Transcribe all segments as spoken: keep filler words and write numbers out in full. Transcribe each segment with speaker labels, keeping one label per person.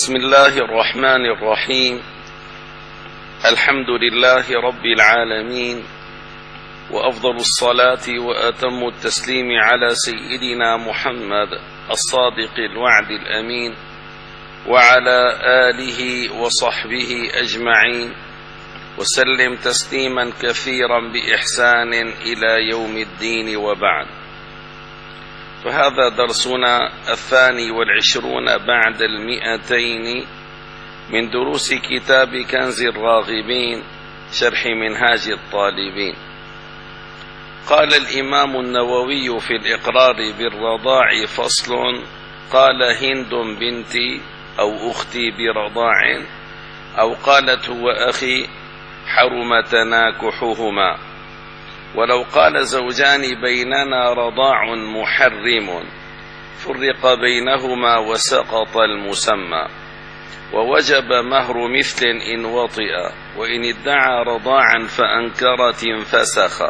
Speaker 1: بسم الله الرحمن الرحيم. الحمد لله رب العالمين، وأفضل الصلاة وأتم التسليم على سيدنا محمد الصادق الوعد الأمين، وعلى آله وصحبه أجمعين، وسلم تسليما كثيرا بإحسان إلى يوم الدين، وبعد. فهذا درسنا الثاني والعشرون بعد المئتين من دروس كتاب كنز الراغبين شرح منهاج الطالبين. قال الإمام النووي في الإقرار بالرضاع فصل: قال هند بنتي أو أختي برضاع، أو قالت هو أخي، حرم تناكحهما. ولو قال زوجان بيننا رضاع محرم، فرق بينهما وسقط المسمى، ووجب مهر مثل إن وطئ، وإن ادعى رضاعا فأنكرت انفسخ،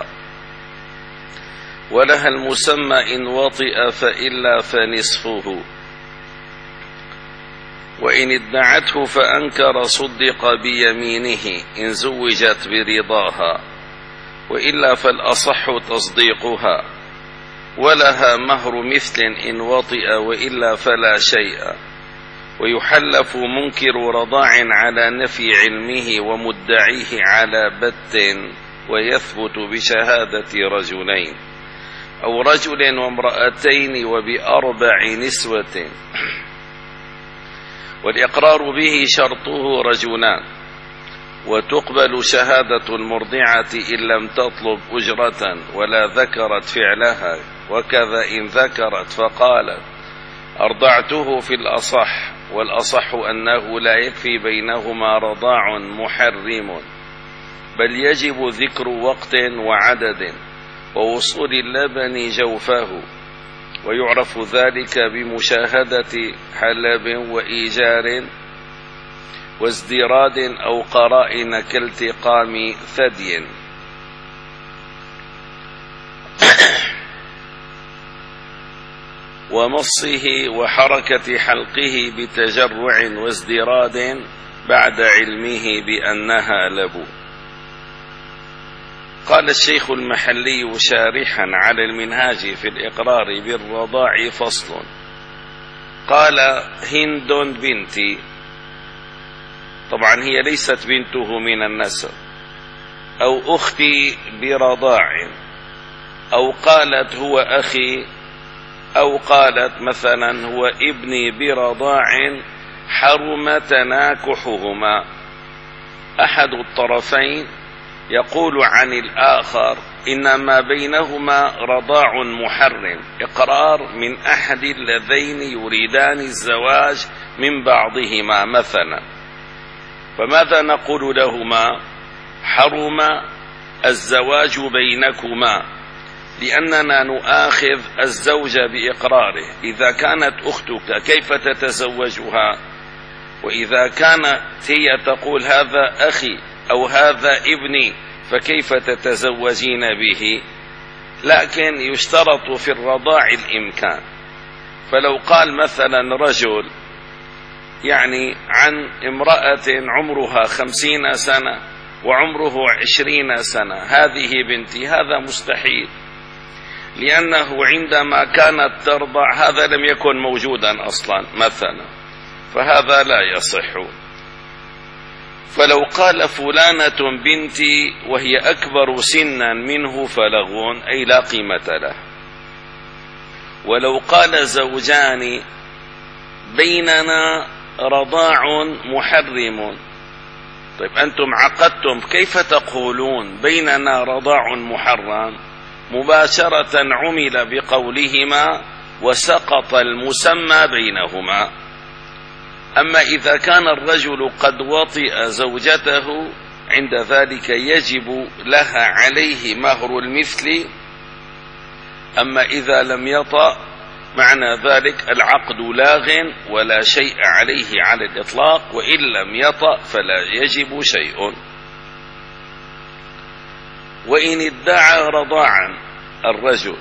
Speaker 1: ولها المسمى إن وطئ، فإلا فنصفه، وإن ادعته فأنكر صدق بيمينه إن زوجت برضاها، وإلا فالأصح تصديقها، ولها مهر مثل إن وطئ، وإلا فلا شيء. ويحلف منكر رضاع على نفي علمه، ومدعيه على بت، ويثبت بشهادة رجلين أو رجل وامرأتين وبأربع نسوة، والإقرار به شرطه رجلان، وتقبل شهادة المرضعة إن لم تطلب أجرة ولا ذكرت فعلها، وكذا إن ذكرت فقالت أرضعته في الأصح، والأصح أنه لا يكفي بينهما رضاع محرم، بل يجب ذكر وقت وعدد ووصول اللبن جوفه، ويعرف ذلك بمشاهدة حلب وإيجار وازدراد أو قرائن كالتقام ثدي. ومصه وحركة حلقه بتجرع وازدراد بعد علمه بأنها لبو. قال الشيخ المحلي شارحا على المنهاج في الإقرار بالرضاع فصل: قال هند بنتي، طبعا هي ليست بنته من النسب، أو أختي برضاع، أو قالت هو أخي، أو قالت مثلا هو ابني برضاع، حرم تناكحهما. أحد الطرفين يقول عن الآخر إنما بينهما رضاع محرم، إقرار من أحد اللذين يريدان الزواج من بعضهما مثلا، فماذا نقول لهما؟ حرم الزواج بينكما، لأننا نؤاخذ الزوج بإقراره. إذا كانت أختك كيف تتزوجها؟ وإذا كانت هي تقول هذا أخي أو هذا ابني، فكيف تتزوجين به؟ لكن يشترط في الرضاع الإمكان. فلو قال مثلا رجل يعني عن امرأة عمرها خمسين سنة وعمره عشرين سنة، هذه بنتي، هذا مستحيل، لأنه عندما كانت ترضع هذا لم يكن موجودا أصلا مثلا، فهذا لا يصح. فلو قال فلانة بنتي وهي أكبر سنا منه فلغو، أي لا قيمة له. ولو قال زوجان بيننا رضاع محرم، طيب أنتم عقدتم، كيف تقولون بيننا رضاع محرم؟ مباشرة عمل بقولهما وسقط المسمى بينهما. أما إذا كان الرجل قد وطئ زوجته، عند ذلك يجب لها عليه مهر المثل. أما إذا لم يطأ، معنى ذلك العقد لاغ ولا شيء عليه على الإطلاق، وإن لم يطأ فلا يجب شيء. وإن ادعى رضاعا الرجل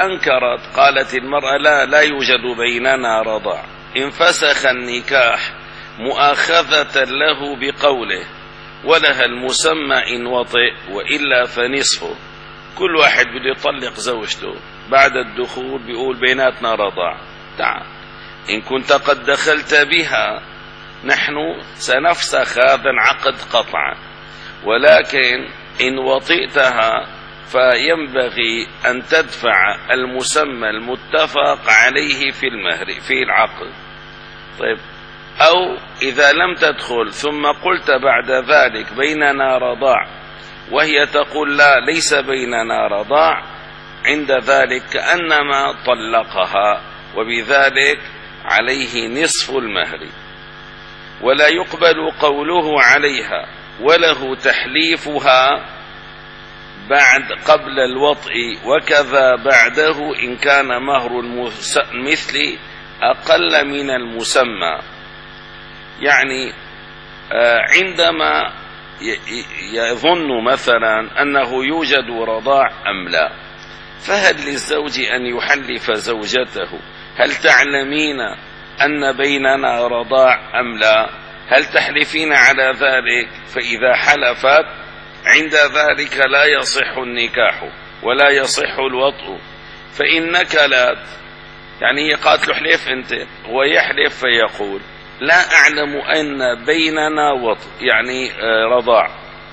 Speaker 1: فأنكرت، قالت المرأة لا لا يوجد بيننا رضاع، انفسخ النكاح مؤاخذة له بقوله ولها المسمى إن وطئ وإلا فنصفه. كل واحد بده يطلق زوجته بعد الدخول بيقول بيناتنا رضاع، تعال إن كنت قد دخلت بها نحن سنفسخ هذا العقد قطعا، ولكن إن وطئتها فينبغي أن تدفع المسمى المتفق عليه في المهر في العقد. طيب، أو إذا لم تدخل ثم قلت بعد ذلك بيننا رضاع وهي تقول لا ليس بيننا رضاع، عند ذلك كأنما طلقها، وبذلك عليه نصف المهر، ولا يقبل قوله عليها وله تحليفها بعد قبل الوطء وكذا بعده إن كان مهر المثل أقل من المسمى. يعني عندما يظن مثلا أنه يوجد رضاع أم لا، فهل للزوج أن يحلف زوجته هل تعلمين أن بيننا رضاع أم لا؟ هل تحلفين على ذلك؟ فإذا حلفت عند ذلك لا يصح النكاح ولا يصح الوطء. فإن نكلت يعني هي قالت له حلف أنت، هو يحلف فيقول لا أعلم أن بيننا وطء يعني رضاع،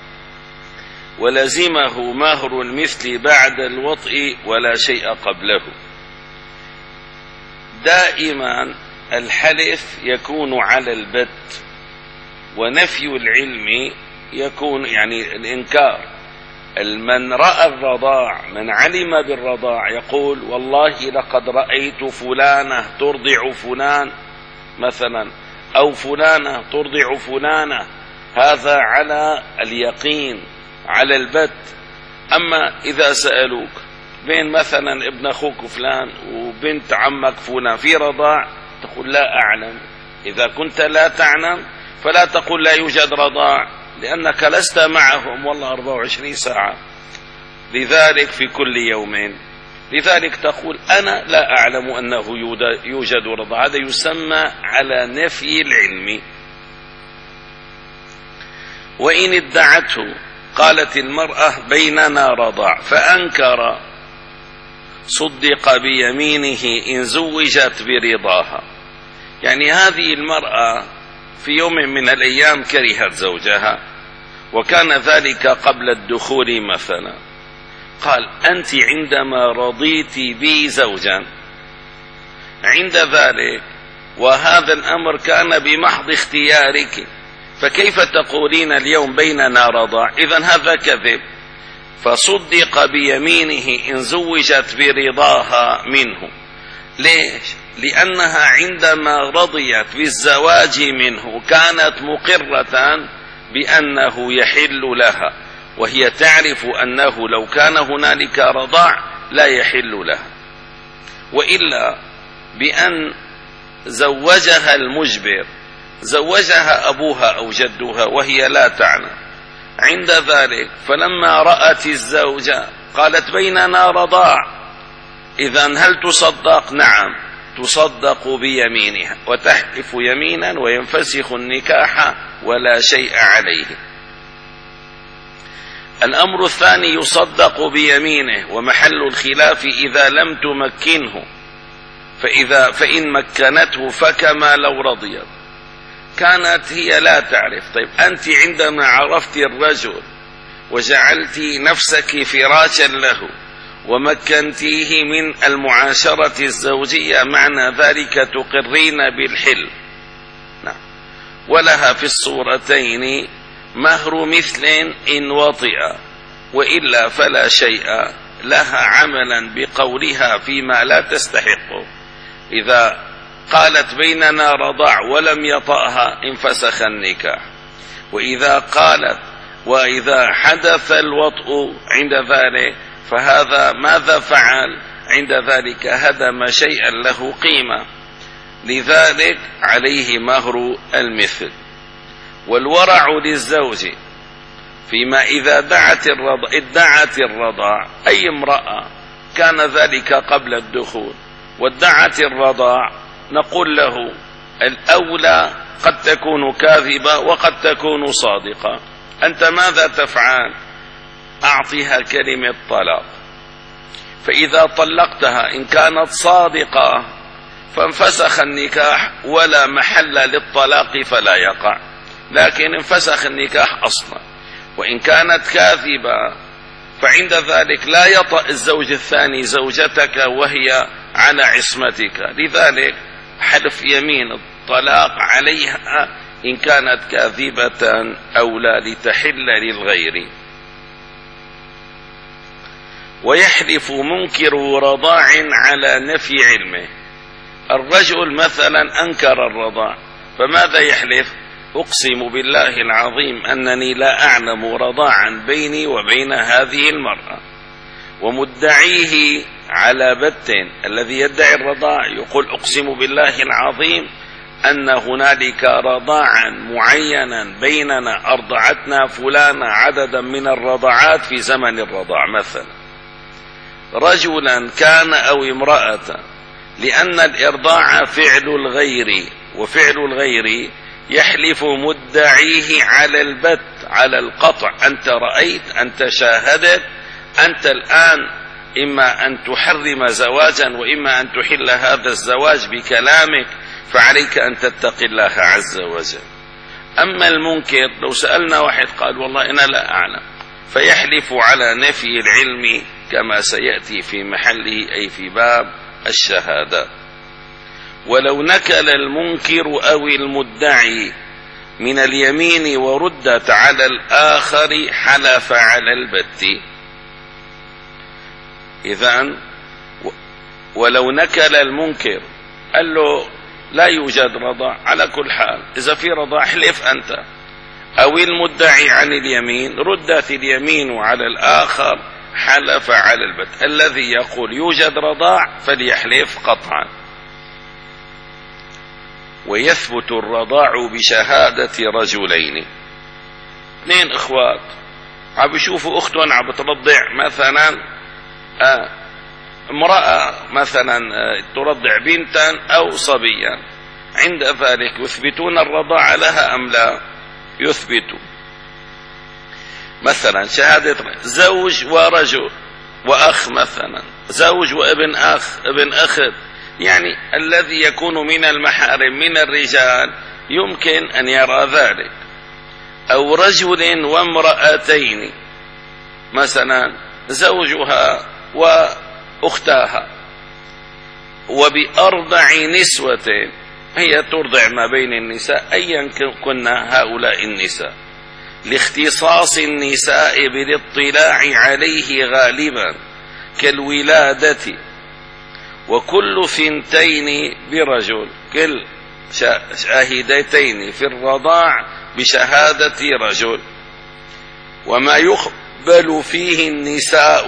Speaker 1: ولزمه مهر المثل بعد الوطء ولا شيء قبله. دائما الحلف يكون على البت، ونفي العلم يكون يعني الإنكار. من رأى الرضاع، من علم بالرضاع يقول والله لقد رأيت فلانة ترضع فلان مثلا، أو فلانة ترضع فلانة، هذا على اليقين على البت. أما إذا سألوك بين مثلا ابن أخوك فلان وبنت عمك فلان في رضاع، تقول لا أعلم. إذا كنت لا تعلم فلا تقول لا يوجد رضاع، لأنك لست معهم والله أربعة وعشرين ساعة، لذلك في كل يومين، لذلك تقول أنا لا أعلم أنه يوجد رضاع. هذا يسمى على نفي العلم. وإن ادعته قالت المرأة بيننا رضاع فأنكر صدق بيمينه إن زوجت برضاها. يعني هذه المرأة في يوم من الأيام كرهت زوجها، وكان ذلك قبل الدخول مثلا، قال أنت عندما رضيت بي زوجا عند ذلك، وهذا الأمر كان بمحض اختيارك، فكيف تقولين اليوم بيننا رضاع؟ إذن هذا كذب. فصدق بيمينه إن زوجت برضاها منه. ليش؟ لأنها عندما رضيت بالزواج منه كانت مقرة بأنه يحل لها، وهي تعرف أنه لو كان هنالك رضاع لا يحل لها، وإلا بأن زوجها المجبر، زوجها أبوها أو جدها وهي لا تعلم، عند ذلك فلما رأت الزوجة قالت بيننا رضاع، إذن هل تصدق؟ نعم تصدق بيمينها، وتحلف يمينا وينفسخ النكاح ولا شيء عليه. الأمر الثاني يصدق بيمينه، ومحل الخلاف إذا لم تمكنه، فإذا فإن مكنته فكما لو رضيت. كانت هي لا تعرف. طيب أنت عندما عرفت الرجل وجعلت نفسك فراشا له ومكنتيه من المعاشرة الزوجية، معنى ذلك تقرين بالحل. نعم. ولها في الصورتين مهر مثل إن وطئ، وإلا فلا شيء لها عملا بقولها فيما لا تستحقه. إذا قالت بيننا رضاع ولم يطأها انفسخ النكاح، وإذا قالت وإذا حدث الوطء عند ذلك فهذا ماذا فعل؟ عند ذلك هدم شيئا له قيمة، لذلك عليه مهر المثل. والورع للزوج فيما إذا دعت الرضاع ادعت الرضاع، أي امرأة كان ذلك قبل الدخول وادعت الرضاع، نقول له الأولى قد تكون كاذبة وقد تكون صادقة. أنت ماذا تفعل؟ أعطيها كلمة طلاق، فإذا طلقتها إن كانت صادقة فانفسخ النكاح ولا محل للطلاق فلا يقع، لكن انفسخ النكاح أصلا. وإن كانت كاذبة فعند ذلك لا يطأ الزوج الثاني زوجتك وهي على عصمتك، لذلك حلف يمين الطلاق عليها إن كانت كاذبة أو لا لتحل للغير. ويحلف منكر رضاع على نفي علمه. الرجل مثلا أنكر الرضاع، فماذا يحلف؟ أقسم بالله العظيم أنني لا أعلم رضاعا بيني وبين هذه المرأة. ومدعيه على بت الذي يدعي الرضاع يقول أقسم بالله العظيم أن هنالك رضاعا معينا بيننا أرضعتنا فلانا عددا من الرضاعات في زمن الرضاع مثلا، رجلا كان أو امرأة، لأن الإرضاع فعل الغير، وفعل الغير يحلف مدعيه على البت على القطع. أنت رأيت، أنت شاهدت، أنت الآن إما أن تحرم زواجا وإما أن تحل هذا الزواج بكلامك، فعليك أن تتقي الله عز وجل. أما المنكر لو سألنا واحد قال والله أنا لا أعلم، فيحلف على نفي العلم كما سيأتي في محله أي في باب الشهادة. ولو نكل المنكر أو المدعي من اليمين وردت على الآخر حلف على البت. إذن ولو نكل المنكر قال له لا يوجد رضاع، على كل حال إذا في رضاع احلف أنت، أو المدعي عن اليمين ردت اليمين على الآخر حلف على البت. الذي يقول يوجد رضاع فليحلف قطعا. ويثبت الرضاع بشهادة رجلين. اثنين اخوات عم يشوفوا اختهم عم بترضع مثلا آه امرأة مثلا آه ترضع بنتا او صبيا، عند ذلك يثبتون الرضاعة لها ام لا؟ يثبتوا. مثلا شهادة زوج ورجل واخ، مثلا زوج وابن اخ ابن اخت، يعني الذي يكون من المحارم من الرجال يمكن أن يرى ذلك. أو رجل وامرأتين، مثلا زوجها وأختها وبأربع نسوة، هي ترضع ما بين النساء أيا كنا هؤلاء النساء، لاختصاص النساء بالاطلاع عليه غالبا كالولادة. وكل ثنتين برجل، كل شاهدتين في الرضاع بشهادة رجل. وما يقبل فيه النساء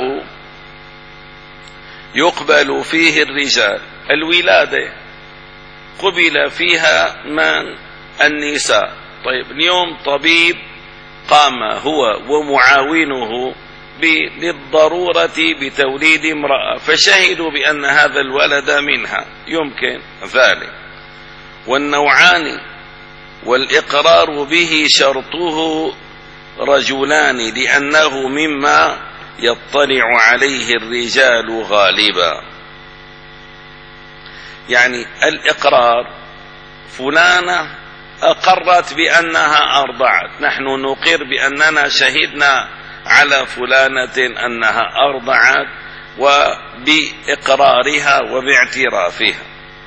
Speaker 1: يقبل فيه الرجال. الولادة قبل فيها من؟ النساء. طيب اليوم طبيب قام هو ومعاونه للضرورة بتوليد امرأة، فشهدوا بأن هذا الولد منها، يمكن ذلك. والنوعان والإقرار به شرطه رجلان، لأنه مما يطلع عليه الرجال غالبا. يعني الإقرار، فلانة أقرت بأنها أرضعت، نحن نقر بأننا شهدنا على فلانة أنها أرضعت وبإقرارها وباعترافها.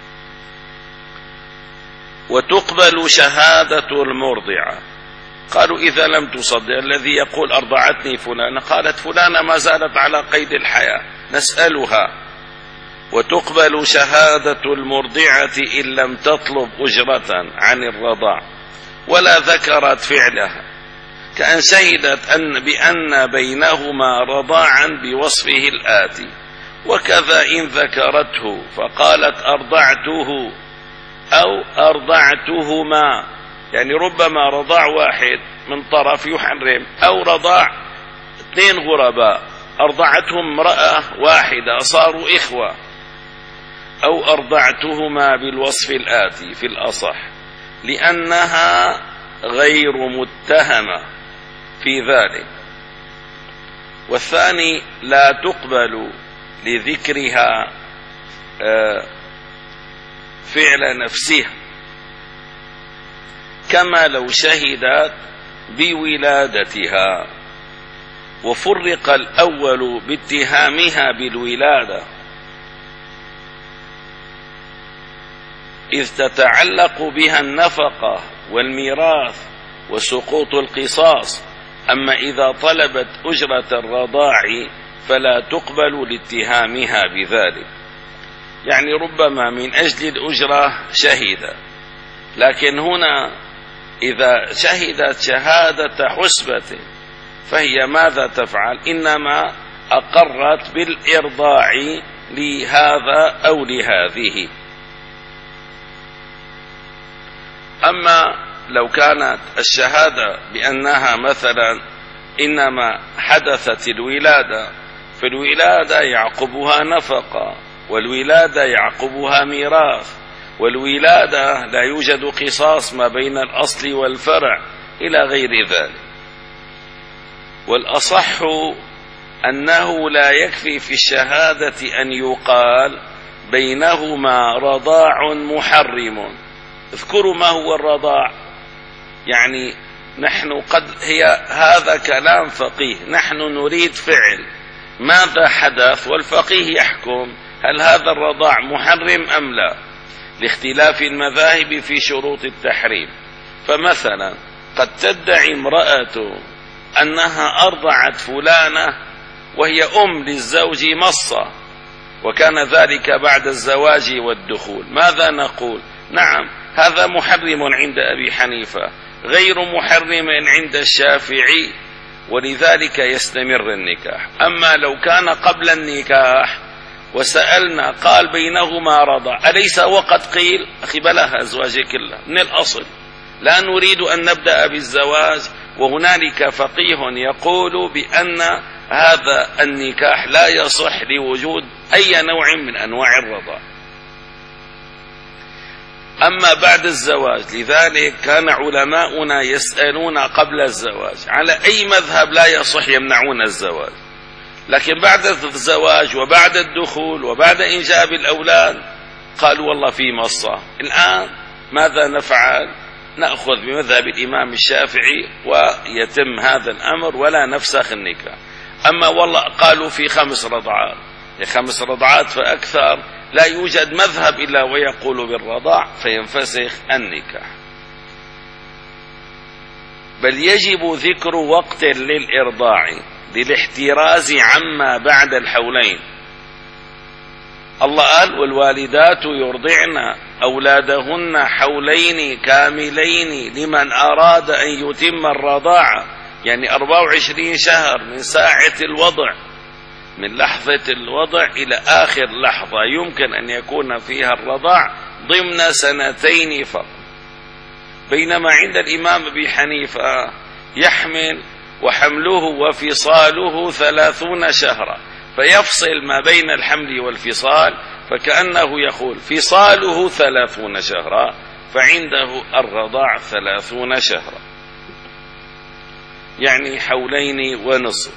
Speaker 1: وتقبل شهادة المرضعة. قالوا إذا لم تصدق الذي يقول أرضعتني فلانة، قالت فلانة ما زالت على قيد الحياة، نسألها. وتقبل شهادة المرضعة إن لم تطلب أجرة عن الرضاع ولا ذكرت فعلها، كأن شهدت أن بأن بينهما رضاعا بوصفه الآتي. وكذا إن ذكرته فقالت أرضعته أو أرضعتهما، يعني ربما رضاع واحد من طرف يحرم، أو رضاع اثنين غرباء أرضعتهم امرأة واحدة صاروا إخوة، أو أرضعتهما بالوصف الآتي في الأصح. لأنها غير متهمة في ذلك. والثاني لا تقبل لذكرها فعل نفسها، كما لو شهدت بولادتها. وفرق الأول باتهامها بالولادة إذ تتعلق بها النفقة والميراث وسقوط القصاص. أما إذا طلبت أجرة الرضاع فلا تقبل لاتهامها بذلك. يعني ربما من أجل الأجرة شهد، لكن هنا إذا شهدت شهادة حسبة فهي ماذا تفعل؟ إنما أقرت بالإرضاع لهذا أو لهذه. أما لو كانت الشهادة بأنها مثلا إنما حدثت الولادة، فالولادة يعقبها نفقة، والولادة يعقبها ميراث، والولادة لا يوجد قصاص ما بين الأصل والفرع إلى غير ذلك. والأصح أنه لا يكفي في الشهادة أن يقال بينهما رضاع محرم. اذكروا ما هو الرضاع. يعني نحن قد هي هذا كلام فقيه، نحن نريد فعل ماذا حدث، والفقيه يحكم هل هذا الرضاع محرم أم لا، لاختلاف المذاهب في شروط التحريم. فمثلا قد تدعي امرأة أنها أرضعت فلانة وهي أم للزوج مصة، وكان ذلك بعد الزواج والدخول. ماذا نقول؟ نعم هذا محرم عند أبي حنيفة، غير محرم عند الشافعي، ولذلك يستمر النكاح. أما لو كان قبل النكاح وسألنا قال بينهما رضع، أليس وقد قيل أخي بلاها أزواجي كلها من الأصل، لا نريد أن نبدأ بالزواج، وهنالك فقيه يقول بأن هذا النكاح لا يصح لوجود أي نوع من أنواع الرضا. أما بعد الزواج، لذلك كان علماؤنا يسألون قبل الزواج على أي مذهب لا يصح يمنعون الزواج، لكن بعد الزواج وبعد الدخول وبعد إنجاب الأولاد قالوا والله في مصة. الآن ماذا نفعل؟ نأخذ بمذهب الإمام الشافعي ويتم هذا الأمر ولا نفسخ النكاح. أما والله قالوا في خمس رضعات، خمس رضعات فأكثر، لا يوجد مذهب إلا ويقول بالرضاع، فينفسخ النكاح. بل يجب ذكر وقت للإرضاع للاحتراز عما بعد الحولين. الله قال والوالدات يرضعن أولادهن حولين كاملين لمن أراد أن يتم الرضاعة، يعني أربعة وعشرين شهر من ساعة الوضع، من لحظة الوضع إلى آخر لحظة يمكن أن يكون فيها الرضاع ضمن سنتين فقط. بينما عند الإمام أبي حنيفة يحمل وحمله وفصاله ثلاثون شهرا، فيفصل ما بين الحمل والفصال، فكأنه يقول فصاله ثلاثون شهرا، فعنده الرضاع ثلاثون شهرا، يعني حولين ونصف.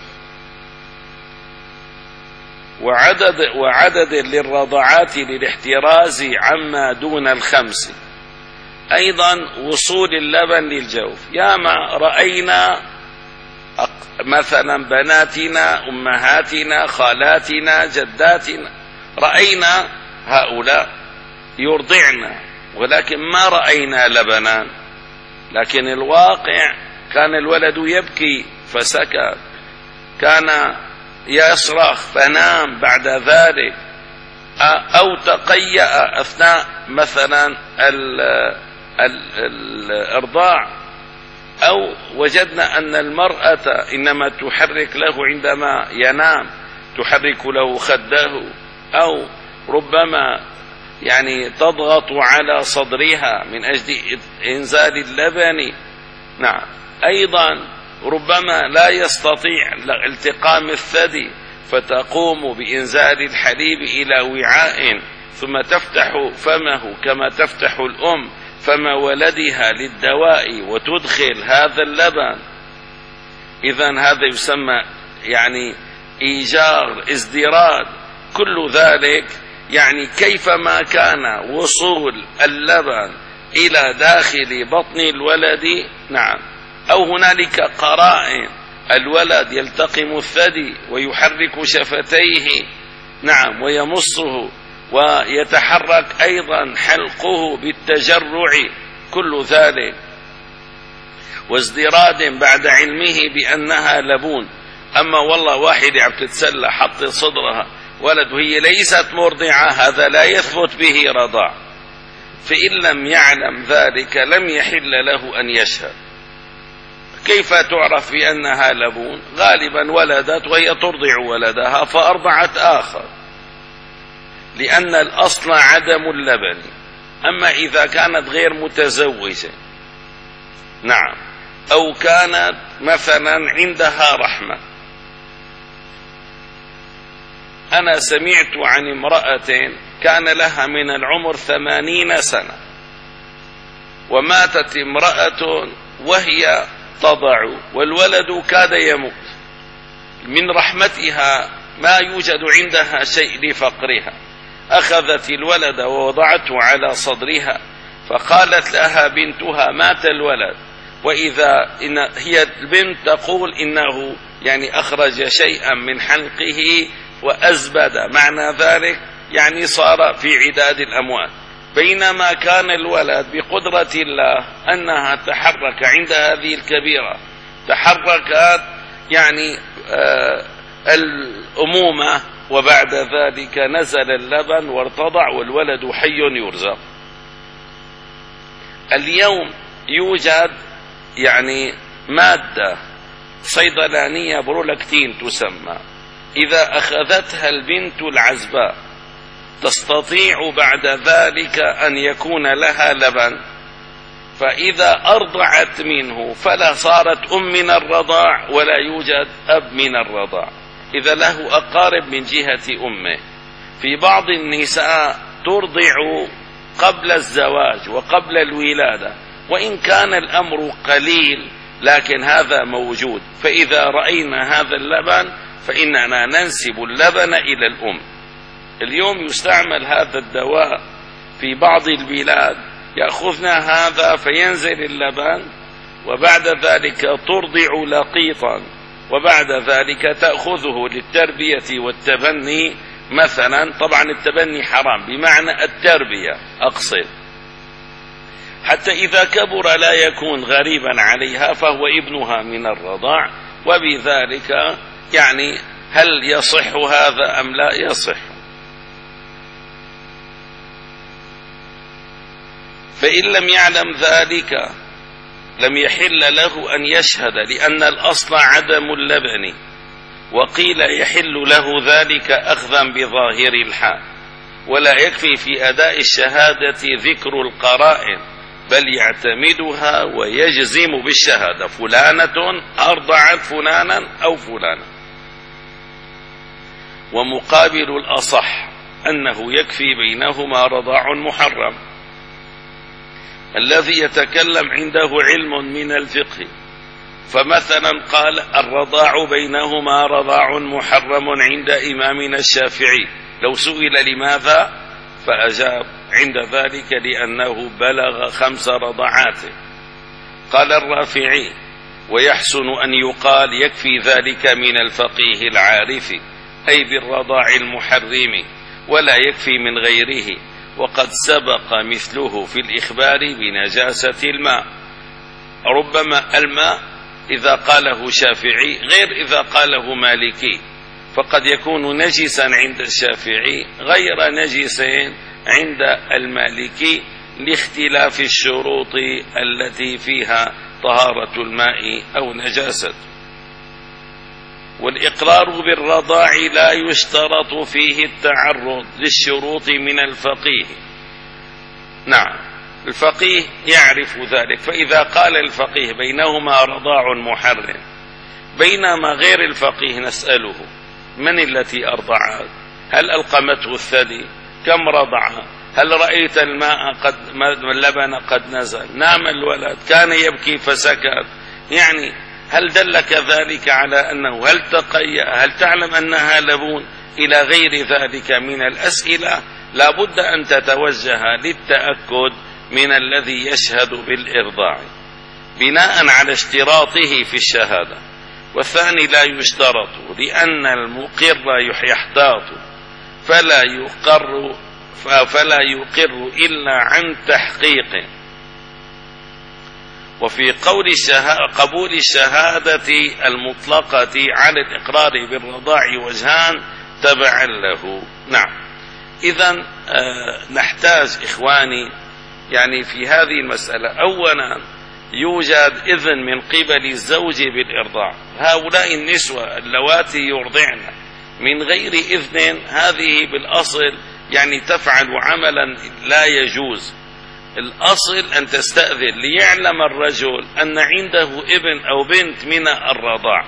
Speaker 1: وعدد, وعدد للرضعات للاحتراز عما دون الخمس. أيضا وصول اللبن للجوف. ياما رأينا مثلا بناتنا أمهاتنا خالاتنا جداتنا، رأينا هؤلاء يرضعن ولكن ما رأينا لبنا. لكن الواقع كان الولد يبكي فسكت، كان يصرخ فنام بعد ذلك، أو تقيأ أثناء مثلا الإرضاع، أو وجدنا أن المرأة إنما تحرك له عندما ينام، تحرك له خده، أو ربما يعني تضغط على صدرها من أجل إنزال اللبن. نعم أيضا ربما لا يستطيع التقام الثدي، فتقوم بإنزال الحليب إلى وعاء ثم تفتح فمه كما تفتح الأم فم ولدها للدواء وتدخل هذا اللبن، إذن هذا يسمى يعني إيجار، ازدراج. كل ذلك يعني كيفما كان وصول اللبن إلى داخل بطن الولد، نعم، أو هنالك قرائن، الولد يلتقم الثدي ويحرك شفتيه، نعم، ويمصه ويتحرك أيضا حلقه بالتجرع، كل ذلك وازدراد بعد علمه بأنها لبون. أما والله واحدة عم تتسلى حط صدرها ولد وهي ليست مرضعة، هذا لا يثبت به رضاع، فإن لم يعلم ذلك لم يحل له أن يشهد. كيف تعرف بأنها لبون؟ غالبا ولدت وهي ترضع ولدها فأرضعت آخر، لأن الأصل عدم اللبن. أما إذا كانت غير متزوجة، نعم، أو كانت مثلا عندها رحمة. أنا سمعت عن امرأة كان لها من العمر ثمانين سنة، وماتت امرأة وهي تضع والولد كاد يموت، من رحمتها ما يوجد عندها شيء لفقرها، أخذت الولد ووضعته على صدرها، فقالت لها بنتها مات الولد، وإذا إن هي البنت تقول إنه يعني أخرج شيئا من حلقه وأزبد، معنى ذلك يعني صار في عداد الأموات، بينما كان الولد بقدرة الله أنها تحرك عند هذه الكبيرة، تحركت يعني آه الأمومة، وبعد ذلك نزل اللبن وارتضع والولد حي يرزق. اليوم يوجد يعني مادة صيدلانية برولاكتين تسمى، إذا أخذتها البنت العزباء تستطيع بعد ذلك أن يكون لها لبن، فإذا أرضعت منه فلا صارت أم من الرضاع ولا يوجد أب من الرضاع، إذا له أقارب من جهة أمه. في بعض النساء ترضع قبل الزواج وقبل الولادة، وإن كان الأمر قليل لكن هذا موجود، فإذا رأينا هذا اللبن فإننا ننسب اللبن إلى الأم. اليوم يستعمل هذا الدواء في بعض البلاد، يأخذنا هذا فينزل اللبن وبعد ذلك ترضع لقيطا، وبعد ذلك تأخذه للتربية والتبني مثلا. طبعا التبني حرام بمعنى التربية أقصد، حتى إذا كبر لا يكون غريبا عليها فهو ابنها من الرضاع، وبذلك يعني هل يصح هذا أم لا يصح؟ فإن لم يعلم ذلك لم يحل له أن يشهد، لأن الأصل عدم اللبن، وقيل يحل له ذلك أخذا بظاهر الحال، ولا يكفي في أداء الشهادة ذكر القرائن، بل يعتمدها ويجزم بالشهادة، فلانة أرضعت فلانا أو فلانا. ومقابل الأصح أنه يكفي بينهما رضاع محرم. الذي يتكلم عنده علم من الفقه فمثلا قال الرضاع بينهما رضاع محرم عند إمامنا الشافعي، لو سئل لماذا فأجاب عند ذلك لأنه بلغ خمس رضعات. قال الرافعي ويحسن أن يقال يكفي ذلك من الفقيه العارف، أي بالرضاع المحرم، ولا يكفي من غيره، وقد سبق مثله في الإخبار بنجاسة الماء. ربما الماء إذا قاله شافعي غير إذا قاله مالكي، فقد يكون نجسا عند الشافعي غير نجس عند المالكي لاختلاف الشروط التي فيها طهارة الماء أو نجاسة. والإقرار بالرضاع لا يشترط فيه التعرض للشروط من الفقيه. نعم، الفقيه يعرف ذلك، فإذا قال الفقيه بينهما رضاع محرم، بينما غير الفقيه نسأله من التي أرضعت؟ هل ألقمته الثدي؟ كم رضعها؟ هل رأيت الماء قد اللبن قد نزل؟ نام الولد، كان يبكي فسكت. يعني هل دلك ذلك على أنه هل تقيأ؟ هل تعلم أنها لبون؟ إلى غير ذلك من الأسئلة لا بد أن تتوجه للتأكد من الذي يشهد بالإرضاع بناء على اشتراطه في الشهادة. والثاني لا يشترط، لأن المقر يحتاط فلا يقر فلا يقر إلا عن تحقيق. وفي قول قبول الشهادة المطلقة على الإقرار بالرضاع وجهان تبعا له. نعم. إذن آه نحتاج إخواني يعني في هذه المسألة أولا يوجد إذن من قبل الزوج بالإرضاع. هؤلاء النسوة اللواتي يرضعن من غير إذن هذه بالأصل يعني تفعل عملا لا يجوز. الأصل أن تستأذن ليعلم الرجل أن عنده ابن أو بنت من الرضاع.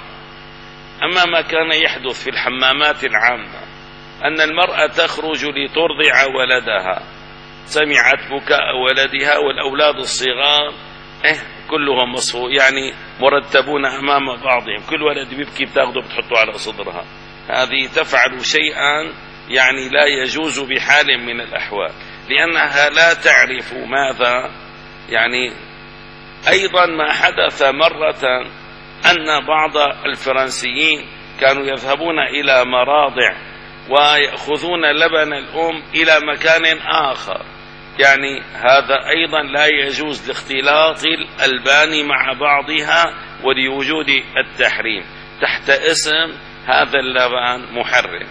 Speaker 1: أما ما كان يحدث في الحمامات العامة أن المرأة تخرج لترضع ولدها، سمعت بكاء ولدها والأولاد الصغار إيه كلهم مصفو يعني مرتبون أمام بعضهم، كل ولد بيبكي بتاخده بتحطه على صدرها. هذه تفعل شيئا يعني لا يجوز بحال من الأحوال، لأنها لا تعرف ماذا يعني. أيضا ما حدث مرة أن بعض الفرنسيين كانوا يذهبون إلى مراضع ويأخذون لبن الأم إلى مكان آخر، يعني هذا أيضا لا يجوز لاختلاط الألبان مع بعضها ولوجود التحريم تحت اسم هذا اللبن محرم.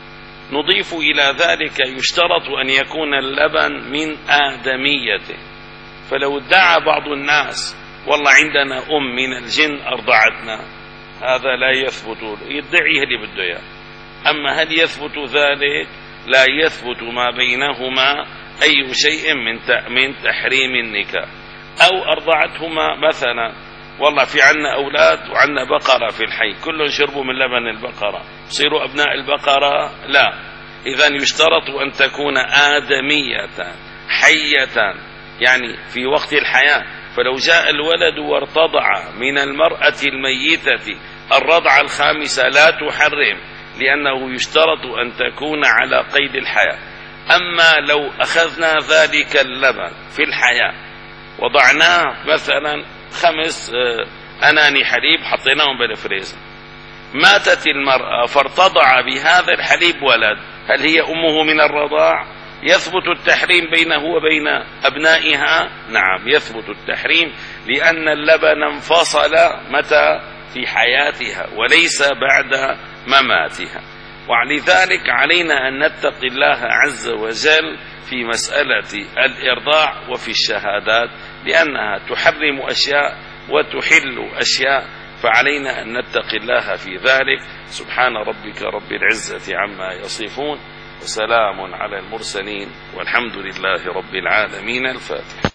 Speaker 1: نضيف إلى ذلك يشترط أن يكون اللبن من آدميته. فلو ادعى بعض الناس والله عندنا أم من الجن أرضعتنا، هذا لا يثبت، يدعيه اللي بده إياه. أما هل يثبت ذلك؟ لا يثبت ما بينهما أي شيء من من تحريم النكاح. أو أرضعتهما مثلا والله في عنا أولاد وعنا بقرة في الحي كلهم شربوا من لبن البقرة، صيروا أبناء البقرة؟ لا. إذن يشترط أن تكون آدمية حية يعني في وقت الحياة. فلو جاء الولد وارتضع من المرأة الميتة الرضعة الخامسة لا تحرم، لأنه يشترط أن تكون على قيد الحياة. أما لو أخذنا ذلك اللبن في الحياة وضعناه مثلا خمس أناني حليب حطيناهم بالفريزر، ماتت المرأة فارتضع بهذا الحليب ولد، هل هي أمه من الرضاع؟ يثبت التحريم بينه وبين أبنائها؟ نعم يثبت التحريم، لأن اللبن انفصل متى؟ في حياتها وليس بعد مماتها. ولذلك علينا أن نتقي الله عز وجل في مسألة الإرضاع وفي الشهادات، لأنها تحرم أشياء وتحل أشياء، فعلينا أن نتقي الله في ذلك. سبحان ربك رب العزة عما يصفون وسلام على المرسلين والحمد لله رب العالمين. الفاتحة.